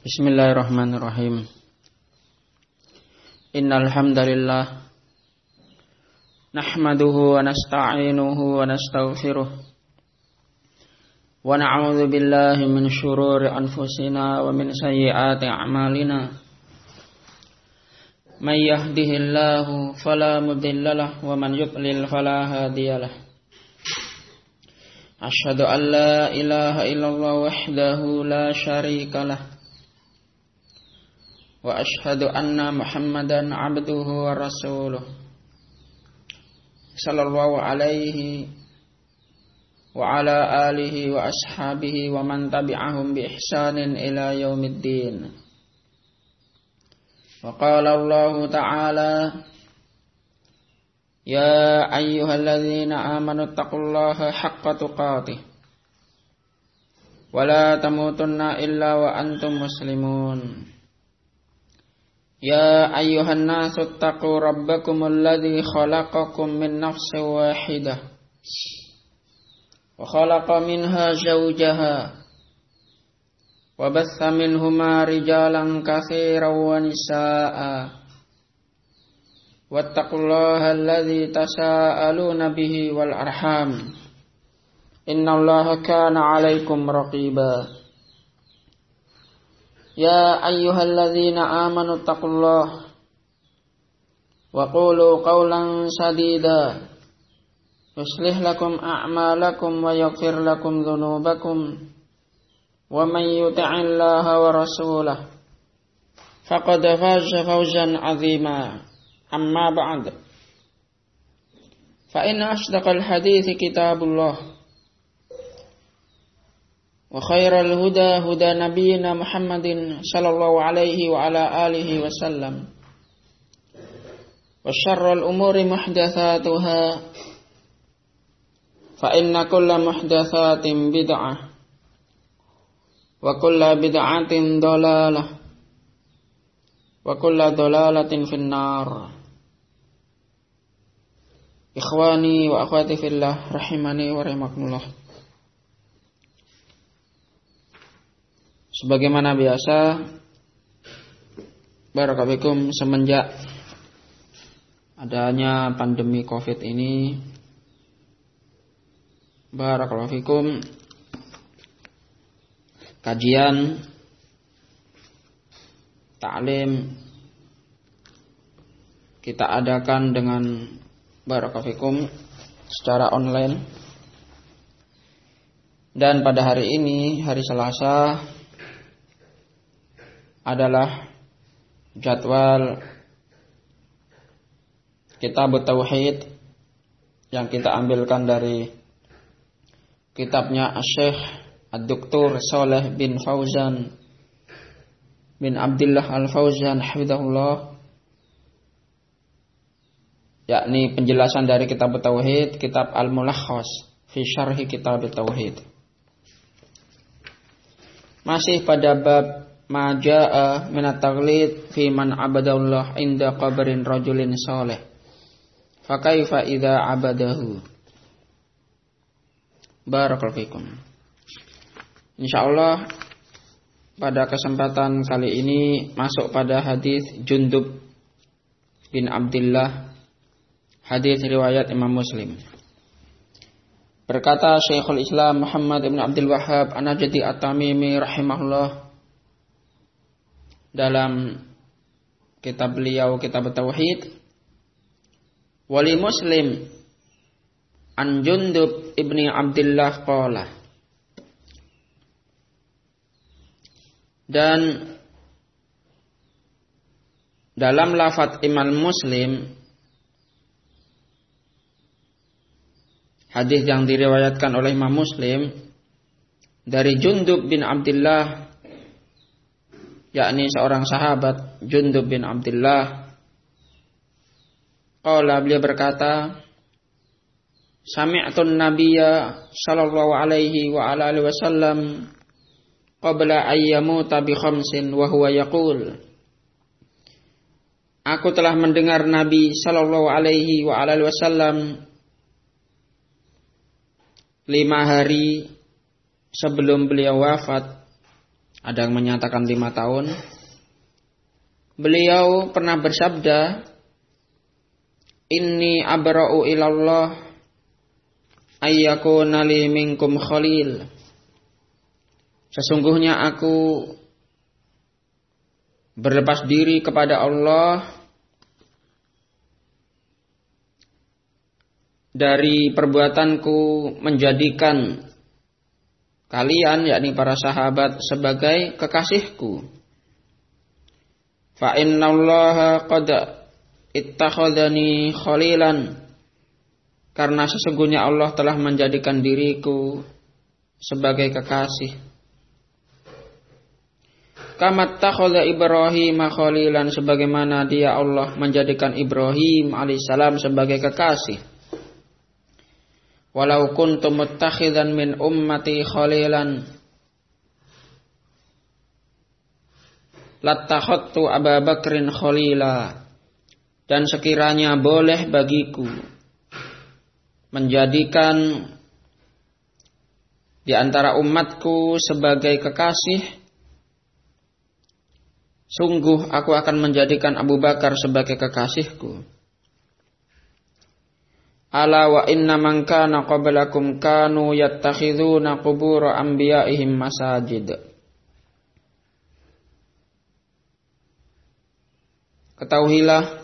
Bismillahirrahmanirrahim. Innal hamdalillah nahmaduhu wa nasta'inuhu wa nastaghfiruh wa na'udzu billahi min shururi anfusina wa min sayyiati a'malina. May yahdihillahu fala mudilla lahu wa man yudlil fala hadiyalah. Asyhadu an la ilaha illallah wahdahu la syarika lah. Wa ashhadu anna Muhammadan abduhu wa rasuluh sallallahu alaihi wa ala alihi wa ashabihi wa man tabi'ahum bi ihsanin ila yaumiddin. Wa qala Allah ta'ala ya ayyuhalladzina amanu taqullaha haqqa tuqatih wa la tamutunna illa wa antum muslimun. Ya ayyuhan nasu taqu rabbakumul ladzi khalaqakum min nafsin wahidah wa khalaqa minha zawjaha wa batha minhuma rijalan katsiran wa nisaa'a wattaqullaha alladzi tasaaluna bihi wal arham innallaha kana 'alaikum raqiba. Ya ayyuhalladzina amanu taqullaha wa qulu qawlan sadida yuslih lakum a'malakum wa yaghfir lakum dhunubakum wa man yuti'illaha wa rasulahu faqad faza fawzan 'azima. Amma ba'd. Fa inna asdaqal hadithi kitabullah wa khairal huda huda nabiyyina Muhammadin sallallahu alaihi wa ala alihi wasallam wa syarrul umuri muhdatsatuha fa inna kulla muhdatsatin bid'ah wa kulla bid'atin dhalalah wa kulla dhalalatin finnar. Ikhwani wa akhwati fillah rahimani wa rahimakumullah. Sebagaimana biasa, barakallahu semenjak adanya pandemi Covid ini, barakallahu fikum, kajian ta'lim kita adakan dengan barakallahu fikum secara online. Dan pada hari ini, hari Selasa, adalah jadwal kitab tauhid yang kita ambilkan dari kitabnya Syekh Ad-Doktor Shalih bin Fauzan bin Abdullah Al-Fauzan hafizahullah, yakni penjelasan dari kitab tauhid, kitab Al-Mulakhas fi Syarhi Kitab Tauhid. Masih pada bab Maja'a minat taghlid fi man abadallah inda qabrin rajulin salih fa kaifa idza abadahu. Barakallahu fikum. Insyaallah pada kesempatan kali ini masuk pada hadis Jundub bin Abdullah, hadis riwayat Imam Muslim. Berkata Syekhul Islam Muhammad ibn Abdul Wahhab An-Najdi At-Tamimi rahimahullah dalam kitab beliau, kitab Tauhid, wali Muslim an Jundub ibni Abdullah qala, dan dalam lafaz Imam Muslim, hadis yang diriwayatkan oleh Imam Muslim dari Jundub bin Abdullah, yakni seorang sahabat Jundub bin Abdullah, qala, beliau berkata, sami'tun nabiyya sallallahu alaihi wa ala alihi wasallam qabla ayyamuta bi khamsin wa huwa yaqul, aku telah mendengar Nabi sallallahu alaihi wa ala alihi wasallam 5 hari sebelum beliau wafat ada yang menyatakan 5 tahun. Beliau pernah bersabda, "Inni abra'u ilallah ayyakuna li minkum khalil." Sesungguhnya aku berlepas diri kepada Allah dari perbuatanku menjadikan kalian, yakni para sahabat, sebagai kekasihku. Fa innallaha qad ittakhadhani khalilan, karena sesungguhnya Allah telah menjadikan diriku sebagai kekasih. Kama takhadha Ibrahim khalilan, sebagaimana dia Allah menjadikan Ibrahim alaihissalam sebagai kekasih. Walau kuntu muttakhidan min ummati khalilan lattakhadtu Abu Bakrin khalila. Dan sekiranya boleh bagiku menjadikan di antara umatku sebagai kekasih, sungguh aku akan menjadikan Abu Bakar sebagai kekasihku. Ala wa inna man kana qablakum kanu yattakhiduna qubur anbiya'ihim masajid. Ketahuilah,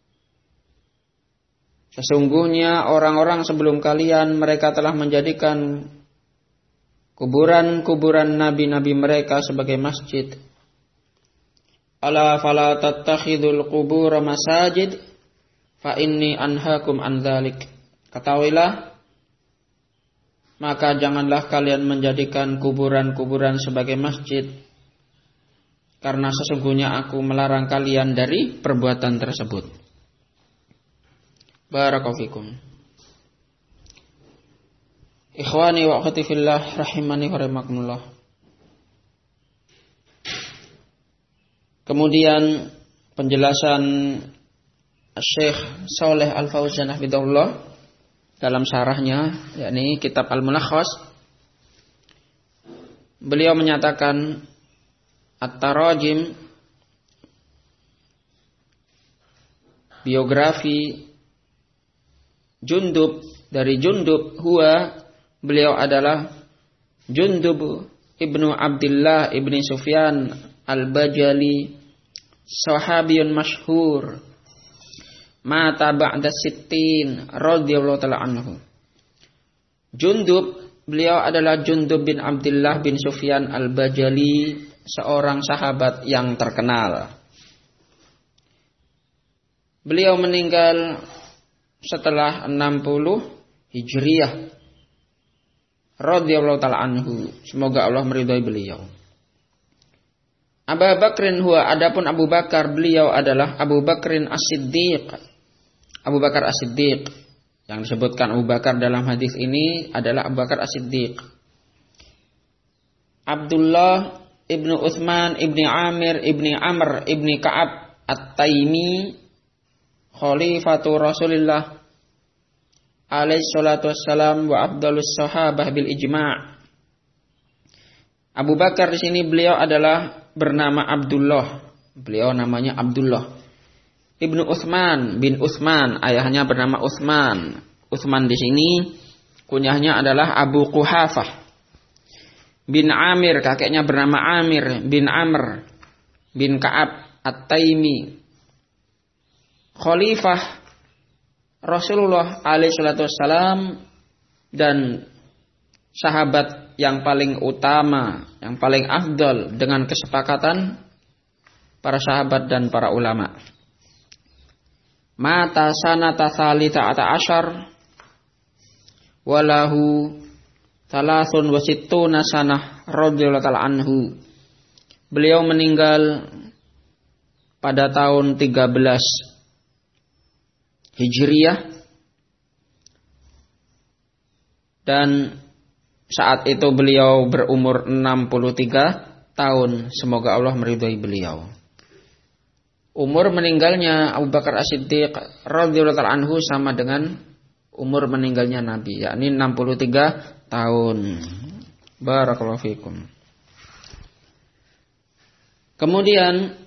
sesungguhnya orang-orang sebelum kalian mereka telah menjadikan kuburan-kuburan nabi-nabi mereka sebagai masjid. Ala fala tattakhidul qubur masajid fa inni anhaakum an dzalik. Ketahuilah, maka janganlah kalian menjadikan kuburan-kuburan sebagai masjid, karena sesungguhnya aku melarang kalian dari perbuatan tersebut. Barakallahu fikum. Ikhwani wa akhwati fillah rahimani wa rahimakumullah. Kemudian penjelasan Syekh Shalih Al-Fauzan hafizahullah dalam syarahnya, yakni kitab Al-Mulakhas, beliau menyatakan at-tarajim, biografi Jundub, dari Jundub beliau adalah Jundub ibnu Abdullah ibni Sufyan al-Bajali, sahabiyun masyhur, mata ba'da sittin radhiyallahu ta'ala anhu. Jundub, beliau adalah Jundub bin Abdullah bin Sufyan al-Bajali, seorang sahabat yang terkenal. Beliau meninggal setelah 60 Hijriyah radhiyallahu ta'ala anhu. Semoga Allah meridhai beliau. Abu Bakrin adapun Abu Bakar, beliau adalah Abu Bakrin As-Siddiq. Abu Bakar As-Siddiq, yang disebutkan Abu Bakar dalam hadis ini adalah Abu Bakar As-Siddiq. Abdullah ibnu Utsman ibni Amir ibni Amr ibni Ka'ab At-Taimi, khalifatu Rasulillah alaihi salatu wassalam wa afdalus sahabah bil ijma'. Abu Bakar di sini beliau adalah bernama Abdullah. Beliau namanya Abdullah ibnu Utsman bin Utsman, ayahnya bernama Utsman. Utsman di sini kunyahnya adalah Abu Quhafah. Bin Amir, kakeknya bernama Amir bin Amr bin Ka'ab At-Taimi, khalifah Rasulullah alaihi salatu wassalam dan sahabat yang paling utama, yang paling afdal dengan kesepakatan para sahabat dan para ulama. Mata sanata tsalitsata asyar walahu thalathun wa sittuna sanah radhiyallahu ta'ala anhu. Beliau meninggal pada tahun 13 Hijriyah, dan saat itu beliau berumur 63 tahun. Semoga Allah meridhai beliau. Umur meninggalnya Abu Bakar As-Siddiq radhiyallahu ta'ala anhu sama dengan umur meninggalnya Nabi, yakni 63 tahun. Barakallahu fikum. Kemudian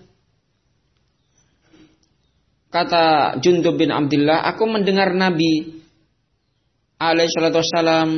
kata Jundub bin Abdullah, aku mendengar Nabi alaihi salatu wassalam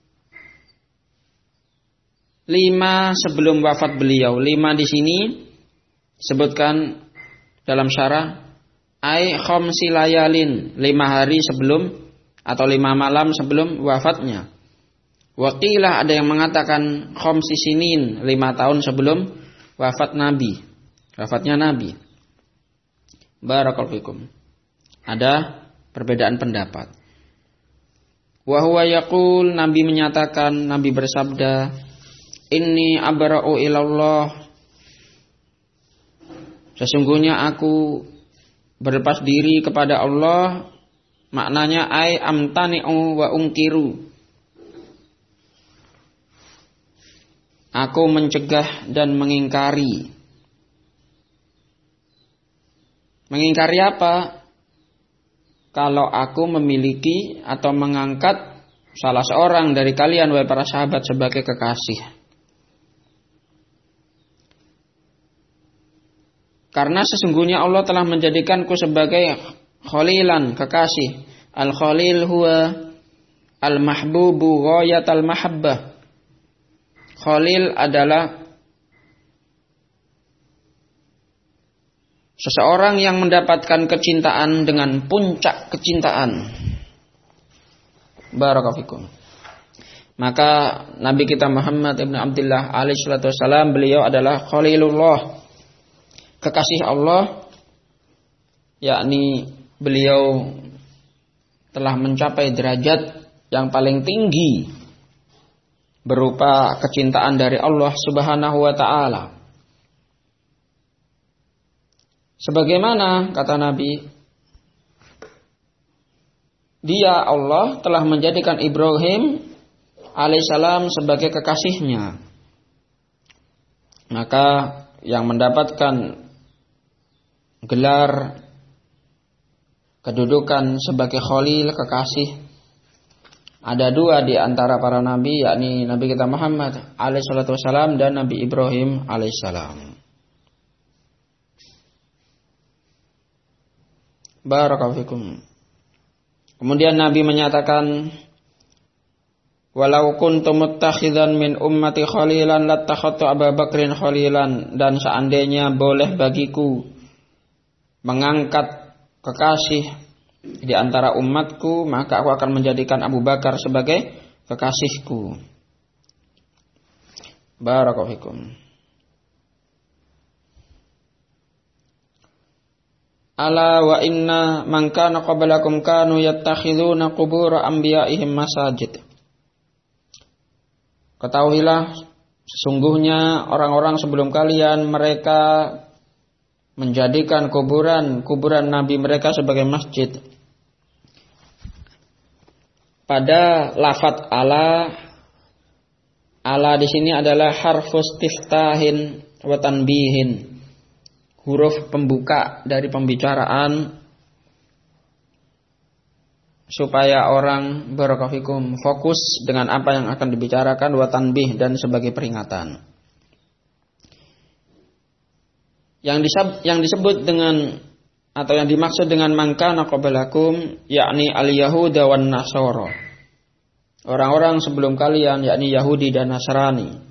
5 sebelum wafat beliau. 5 di sini sebutkan dalam syarah ai khamsi layalin, 5 hari sebelum atau 5 malam sebelum wafatnya. Waqilah, ada yang mengatakan khamsi sinin, 5 tahun sebelum wafatnya Nabi. Barakallahu fikum. Ada perbedaan pendapat. Wa huwa yaqul, Nabi menyatakan, Nabi bersabda, inni abra'u ilallah, sesungguhnya aku berlepas diri kepada Allah. Maknanya ai amtani'u wa ungkiru, aku mencegah dan mengingkari. Mengingkari apa? Kalau aku memiliki atau mengangkat salah seorang dari kalian, wahai para sahabat, sebagai kekasih. Karena sesungguhnya Allah telah menjadikanku sebagai khalilan, kekasih. Al-khalil huwa al-mahbubu ghayatal mahabbah. Khalil adalah seseorang yang mendapatkan kecintaan dengan puncak kecintaan. Barakallahu fikum. Maka Nabi kita Muhammad ibn Abdullah alaihi salatu wassalam, beliau adalah Khalilullah, kekasih Allah, yakni beliau telah mencapai derajat yang paling tinggi berupa kecintaan dari Allah Subhanahu wa taala. Sebagaimana kata Nabi, Dia Allah telah menjadikan Ibrahim alaihissalam sebagai kekasihnya. Maka yang mendapatkan gelar kedudukan sebagai Khalil, kekasih, ada 2 di antara para nabi, yakni Nabi kita Muhammad alaihissalatu wassalam dan Nabi Ibrahim alaihissalam. Barakallahu fikum. Kemudian Nabi menyatakan, walau kuntu muttakhidan min ummati khalilan lattakhadtu Abu Bakrin khalilan, dan seandainya boleh bagiku mengangkat kekasih di antara umatku, maka aku akan menjadikan Abu Bakar sebagai kekasihku. Barakallahu fikum. Ala wa inna man kana qablakum kanu yattakhiduna qubur anbiya'ihim masajid. Ketahuilah, sesungguhnya orang-orang sebelum kalian, mereka menjadikan kuburan nabi mereka sebagai masjid. Pada lafadz ala di sini adalah harfus tiftahin wa tanbihin, huruf pembuka dari pembicaraan supaya orang barakallahu fikum fokus dengan apa yang akan dibicarakan, wa tanbih, dan sebagai peringatan. Yang disebut dengan atau yang dimaksud dengan mangkana qablakum, yakni al-yahuda wan nasara, orang-orang sebelum kalian, yakni Yahudi dan Nasrani.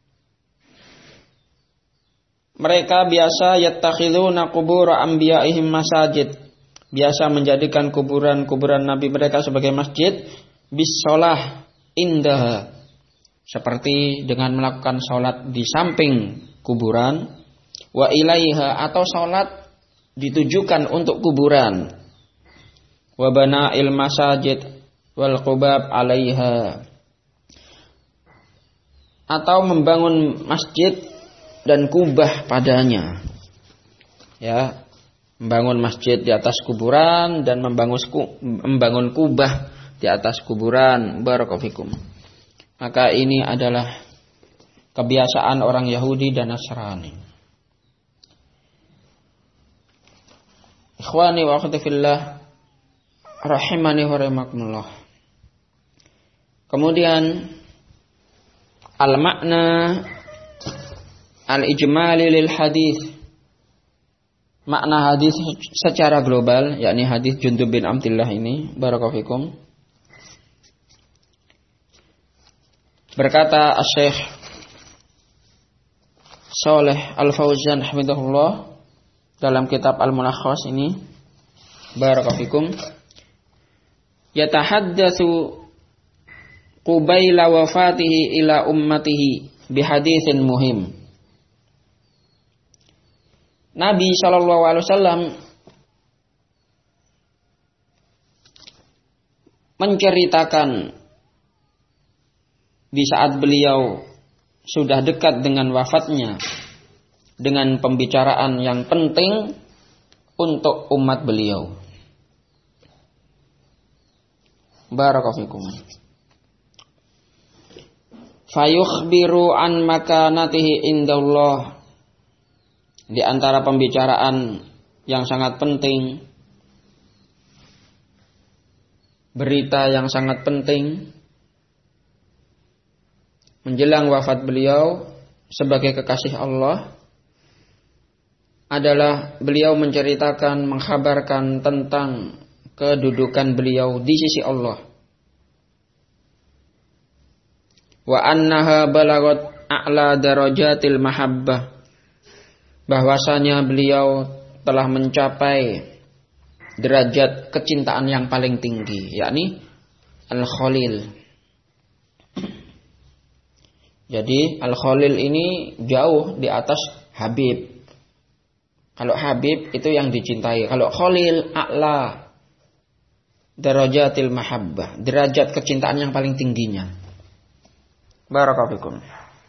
Mereka biasa yattakhiduna qubur anbiya'ihim masajid, biasa menjadikan kuburan nabi mereka sebagai masjid, bis shalah indah, seperti dengan melakukan salat di samping kuburan, wa ilaiha, atau salat ditujukan untuk kuburan, wa bana'il masajid wal qubab alaiha, atau membangun masjid dan kubah padanya. Ya, membangun masjid di atas kuburan dan membangun kubah di atas kuburan. Barakallahu fikum. Maka ini adalah kebiasaan orang Yahudi dan Nasrani. Ikhwani wa akhwati fillah, rahimani wa rahimakumullah. Kemudian al-makna al-ijmali lil hadis. Makna hadis secara global, yakni hadis Jundub bin Abdillah ini, barakallahu fikum. Berkata Asy-Syaikh Shalih Al-Fauzan hafizahullah dalam kitab Al-Mulakhas ini, barakallahu fikum, yatahaddatsu qubaila wafatihi ila ummatihi bihaditsin muhim. Nabi sallallahu alaihi wasallam menceritakan di saat beliau sudah dekat dengan wafatnya dengan pembicaraan yang penting untuk umat beliau. Barakallahu fikum. Fayukhbiru an makanatihi indallah. Di antara pembicaraan yang sangat penting, berita yang sangat penting menjelang wafat beliau sebagai kekasih Allah adalah beliau menceritakan, mengkhabarkan tentang kedudukan beliau di sisi Allah. Wa annaha balagat a'la darajatil mahabbah. Bahwasanya beliau telah mencapai derajat kecintaan yang paling tinggi, yakni Al-Khalil. Jadi Al-Khalil ini jauh di atas Habib. Kalau Habib itu yang dicintai, kalau Khalil a'la darajatil mahabbah, derajat kecintaan yang paling tingginya. Barakallahu fikum.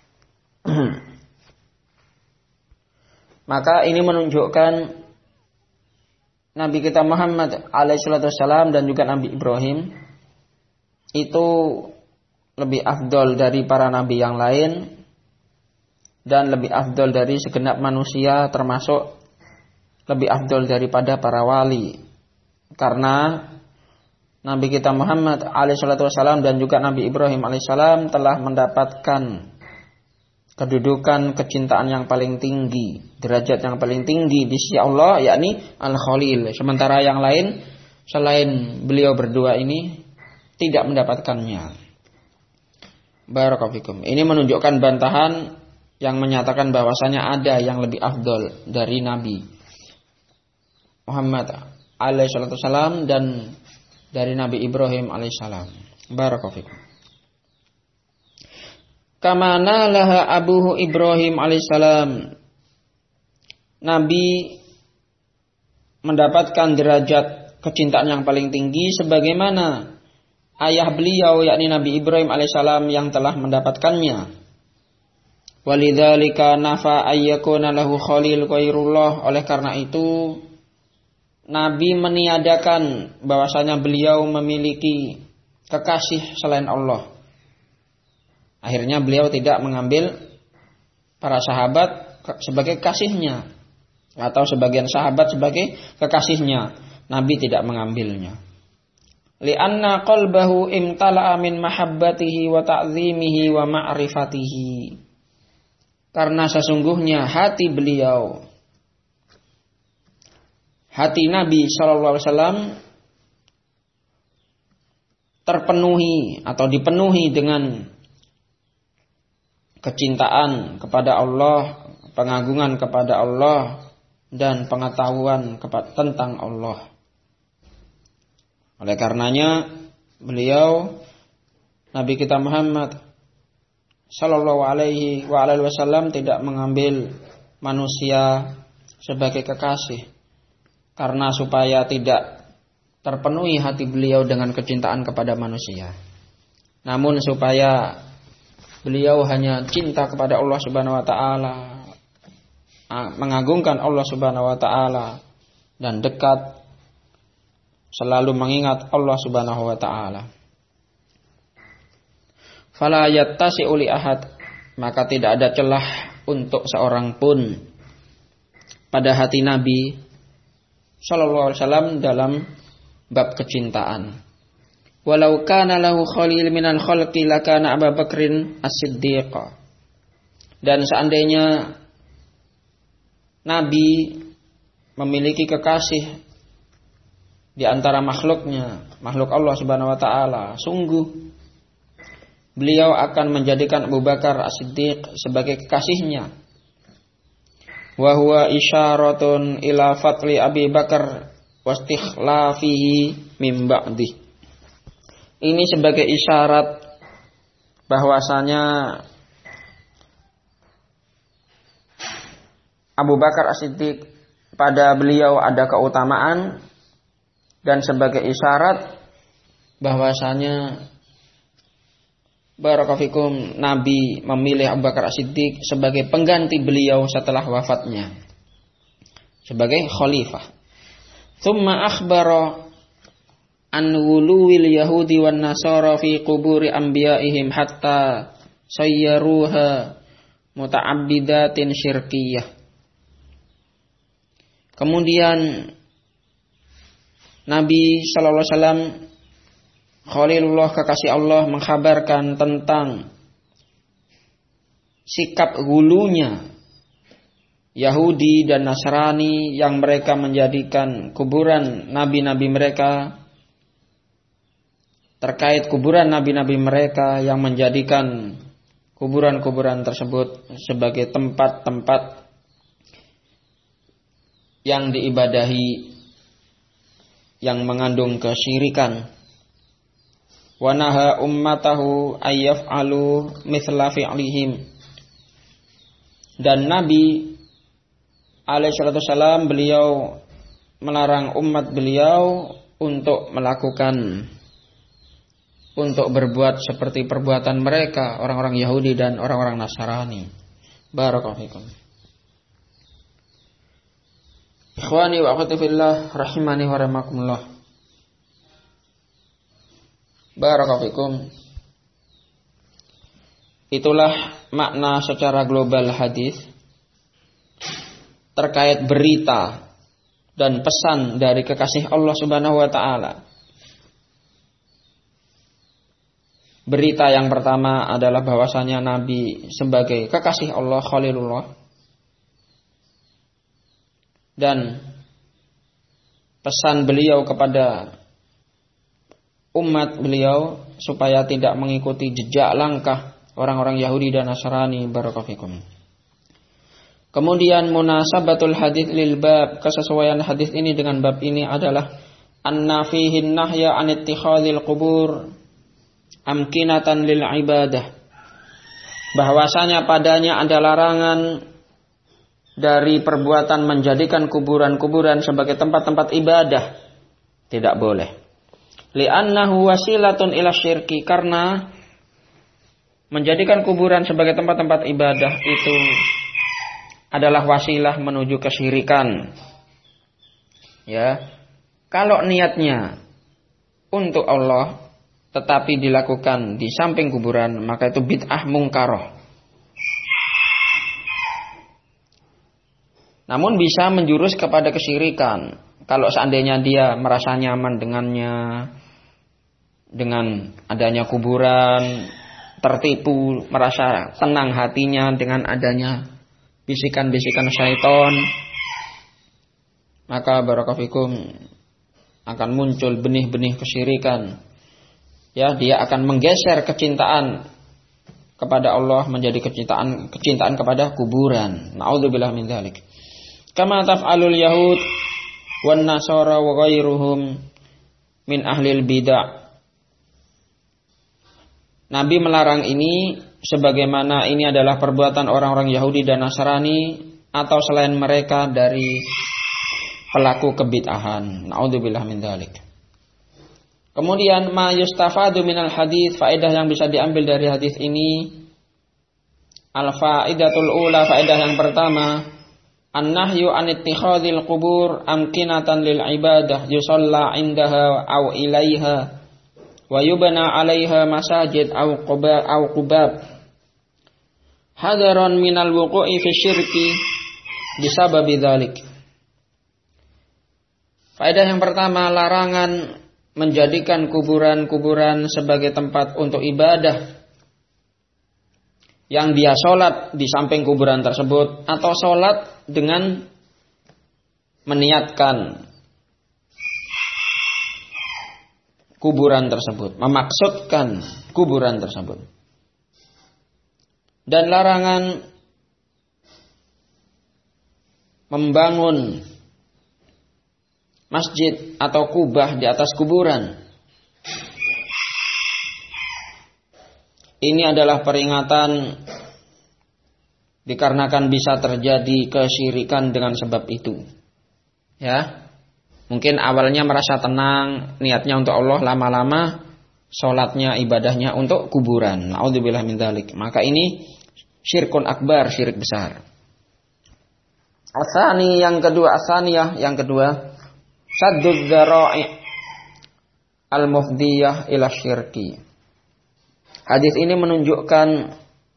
Maka ini menunjukkan Nabi kita Muhammad alaihissalam dan juga Nabi Ibrahim itu lebih afdol dari para nabi yang lain dan lebih afdol dari segenap manusia, termasuk lebih afdol daripada para wali. Karena Nabi kita Muhammad alaihissalam dan juga Nabi Ibrahim alaihissalam telah mendapatkan kedudukan kecintaan yang paling tinggi, derajat yang paling tinggi di sisi Allah, yakni Al-Khalil. Sementara yang lain selain beliau berdua ini tidak mendapatkannya. Barakallahu fikum. Ini menunjukkan bantahan yang menyatakan bahwasanya ada yang lebih afdol dari Nabi Muhammad alaihissalam dan dari Nabi Ibrahim alaihissalam. Barakallahu fikum. Kama nalaha abuhu Ibrahim alaihissalam. Nabi mendapatkan derajat kecintaan yang paling tinggi sebagaimana ayah beliau yakni Nabi Ibrahim alaihissalam yang telah mendapatkannya. Walidzalika nafa ayyakuna lahu khalil ghairullah. Oleh karena itu Nabi meniadakan bahwasanya beliau memiliki kekasih selain Allah. Akhirnya beliau tidak mengambil para sahabat sebagai kasihnya atau sebagian sahabat sebagai kekasihnya. Nabi tidak mengambilnya. Li'anna qalbahu imtala'a min mahabbatihi wa ta'zimihi wa ma'rifatihi. Karena sesungguhnya hati beliau, hati Nabi SAW terpenuhi atau dipenuhi dengan kecintaan kepada Allah, pengagungan kepada Allah, dan pengetahuan tentang Allah. Oleh karenanya beliau Nabi kita Muhammad sallallahu alaihi wasallam tidak mengambil manusia sebagai kekasih karena supaya tidak terpenuhi hati beliau dengan kecintaan kepada manusia. Namun supaya beliau hanya cinta kepada Allah Subhanahu wa taala, mengagungkan Allah Subhanahu wa taala dan dekat selalu mengingat Allah Subhanahu wa taala. Fala yattasi'u li ahad, maka tidak ada celah untuk seorang pun pada hati Nabi sallallahu alaihi wasallam dalam bab kecintaan. Walau kana lahu khalil minal khalqi lakana Abu Bakrin as-Siddiq. Dan seandainya Nabi memiliki kekasih di antara makhluknya, makhluk Allah Subhanahu wa taala, sungguh beliau akan menjadikan Abu Bakar As-Siddiq sebagai kekasihnya. Wa huwa isyaratun ila fatli Abi Bakar wastikhlafihi min ba'di. Ini sebagai isyarat bahwasanya Abu Bakar As-Siddiq pada beliau ada keutamaan, dan sebagai isyarat bahwasanya barakallahu Nabi memilih Abu Bakar As-Siddiq sebagai pengganti beliau setelah wafatnya sebagai khalifah. Tsumma akhbara an wuluwil yahudi wan nasara fi quburi anbiya'ihim hatta sayyaruha muta'abbidatin syirkiyah. Kemudian Nabi sallallahu alaihi wasallam Khalilullah kekasih Allah mengkhabarkan tentang sikap hulunya Yahudi dan Nasrani yang mereka menjadikan kuburan nabi-nabi mereka, terkait kuburan nabi-nabi mereka yang menjadikan kuburan-kuburan tersebut sebagai tempat-tempat yang diibadahi yang mengandung kesyirikan. Wa naha ummatahu ayyaf'alu mithla fi'lihim. Dan Nabi alaihi salatu wasallam beliau melarang umat beliau untuk berbuat seperti perbuatan mereka, orang-orang Yahudi dan orang-orang Nasrani. Barakallahu fikum. Ikhwani wa akhwati fillah rahimani wa rahimakumullah. Barakallahu fikum. Itulah makna secara global hadis terkait berita dan pesan dari kekasih Allah Subhanahu wa taala. Berita yang pertama adalah bahwasanya Nabi sebagai kekasih Allah, Khalilullah. Dan pesan beliau kepada umat beliau supaya tidak mengikuti jejak langkah orang-orang Yahudi dan Nasrani. Barakallahu fikum. Kemudian munasabatul hadits lil bab, kesesuaian hadis ini dengan bab ini adalah anna fihi nahya an ittikhadhil qubur amkinatan lil ibadah. Bahwasanya padanya ada larangan dari perbuatan menjadikan kuburan-kuburan sebagai tempat-tempat ibadah. Tidak boleh. Li'annahu wasilatun ila syirki, karena menjadikan kuburan sebagai tempat-tempat ibadah itu adalah wasilah menuju kesyirikan. Ya. Kalau niatnya untuk Allah tetapi dilakukan di samping kuburan, maka itu bid'ah mungkaroh. Namun bisa menjurus kepada kesyirikan kalau seandainya dia merasa nyaman dengannya, dengan adanya kuburan, tertipu, merasa tenang hatinya dengan adanya bisikan-bisikan syaitan, maka barakallahu fikum akan muncul benih-benih kesyirikan. Ya, dia akan menggeser kecintaan kepada Allah menjadi kecintaan kepada kuburan. Na'udzubillah min dzalik. Kama taf'alul yahud wan nasara wa ghairuhum min ahlil bid'ah. Nabi melarang ini sebagaimana ini adalah perbuatan orang-orang Yahudi dan Nasrani atau selain mereka dari pelaku kebid'ahan. Na'udzubillah min dzalik. Kemudian ma yustafadu minal hadis, faedah yang bisa diambil dari hadis ini. Al-faidatul ula, faedah yang pertama, an-nahyu an ittikhadhil qubur amkinatan lil ibadah yusalla indaha aw ilaiha wa yubna 'alaiha masajid aw qubab hadaran minal wuqu'i fi syirki bisababi dzalik. Faedah yang pertama, larangan menjadikan kuburan-kuburan sebagai tempat untuk ibadah, yang dia sholat di samping kuburan tersebut atau sholat dengan meniatkan kuburan tersebut, memaksudkan kuburan tersebut. Dan larangan membangun masjid atau kubah di atas kuburan. Ini adalah peringatan dikarenakan bisa terjadi kesyirikan dengan sebab itu. Ya. Mungkin awalnya merasa tenang, niatnya untuk Allah, lama-lama salatnya, ibadahnya untuk kuburan. Naudzubillah min dzalik. Maka ini syirkun akbar, syirik besar. Asani yang kedua, asaniyah yang kedua, saddud dzara'i al-mufdiyah ila syirki. Hadis ini menunjukkan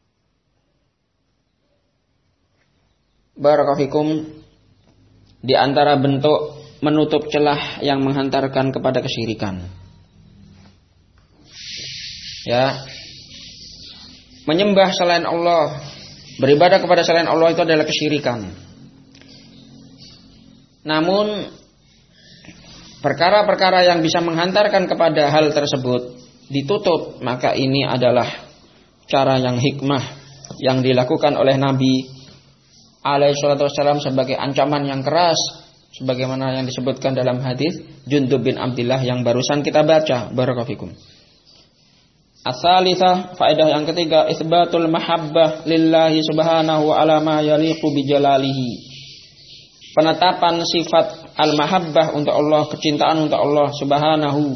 barakallahu di antara bentuk menutup celah yang menghantarkan kepada kesyirikan. Ya. Menyembah selain Allah, beribadah kepada selain Allah itu adalah kesyirikan. Namun perkara-perkara yang bisa menghantarkan kepada hal tersebut ditutup, maka ini adalah cara yang hikmah yang dilakukan oleh Nabi alaihi salatu wassalam sebagai ancaman yang keras, sebagaimana yang disebutkan dalam hadis Jundub bin Abdillah yang barusan kita baca. Barakallahu fikum. As-salisah, faedah yang ketiga, isbatul mahabbah lillahi subhanahu wa ala ma yaliqu bi jalalihi. Penetapan sifat al-mahabbah untuk Allah, kecintaan untuk Allah subhanahu.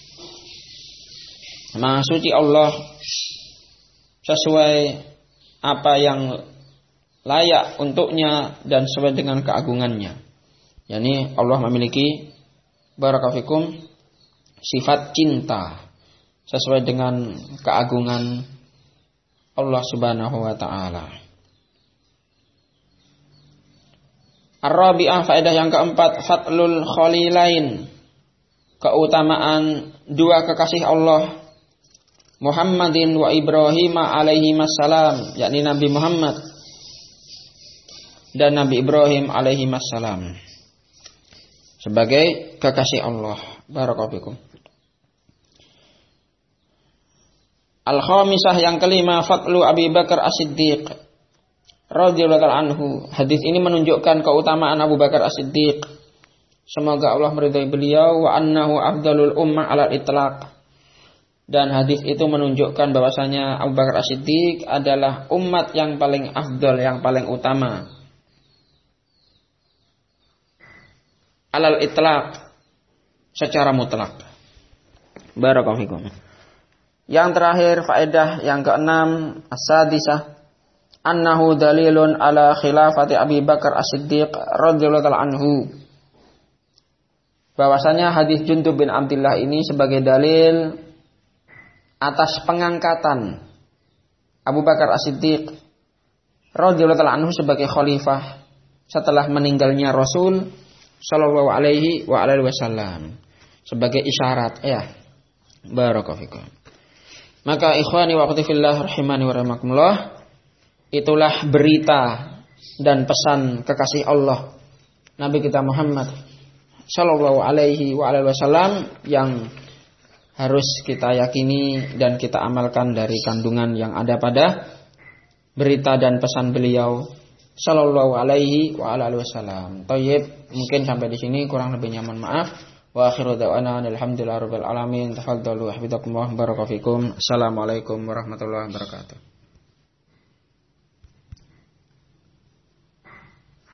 Maha suci Allah sesuai apa yang layak untuknya dan sesuai dengan keagungannya. Yani Allah memiliki barakallahu fikum sifat cinta sesuai dengan keagungan Allah Subhanahu wa taala. Ar-rabi'ah, faedah yang keempat, fadlul khalilain, keutamaan dua kekasih Allah, Muhammadin wa Ibrahim alaihi wassalam, yakni Nabi Muhammad dan Nabi Ibrahim alaihi wassalam sebagai kekasih Allah. Barakallahu fikum. Al-khamisah yang kelima, fadlu Abi Bakar As-Siddiq radhiyallahu anhu. Hadis ini menunjukkan keutamaan Abu Bakar As-Siddiq. Semoga Allah meridai beliau, wa annahu afdalul ummah ala itlaq. Dan hadis itu menunjukkan bahwasanya Abu Bakar As-Siddiq adalah umat yang paling afdal, yang paling utama. Alal itlaq, secara mutlak. Barakallahu fikum. Yang terakhir, faedah yang keenam, as-sadisah, annahu dalilun ala khilafati Abi Bakar As-Siddiq radhiyallahu anhu. Bahwasanya hadis Jundub bin Abdillah ini sebagai dalil atas pengangkatan Abu Bakar As-Siddiq radhiyallahu anhu sebagai khalifah setelah meninggalnya Rasul sallallahu alaihi wa alihi wasallam, sebagai isyarat, ya. Barakallahu fikum. Maka ikhwani wa akhwati fillah rahimani wa rahimakumullah, itulah berita dan pesan kekasih Allah Nabi kita Muhammad sallallahu alaihi wa alihi wasallam yang harus kita yakini dan kita amalkan dari kandungan yang ada pada berita dan pesan beliau sallallahu alaihi wa alihi wasallam. Thayyib, mungkin sampai di sini, kurang lebihnya mohon maaf. Wa akhiru da'wana alhamdulillahirabbil alamin. Tafaddalu hafizakumullah, barakallahu fikum. Assalamualaikum warahmatullahi wabarakatuh.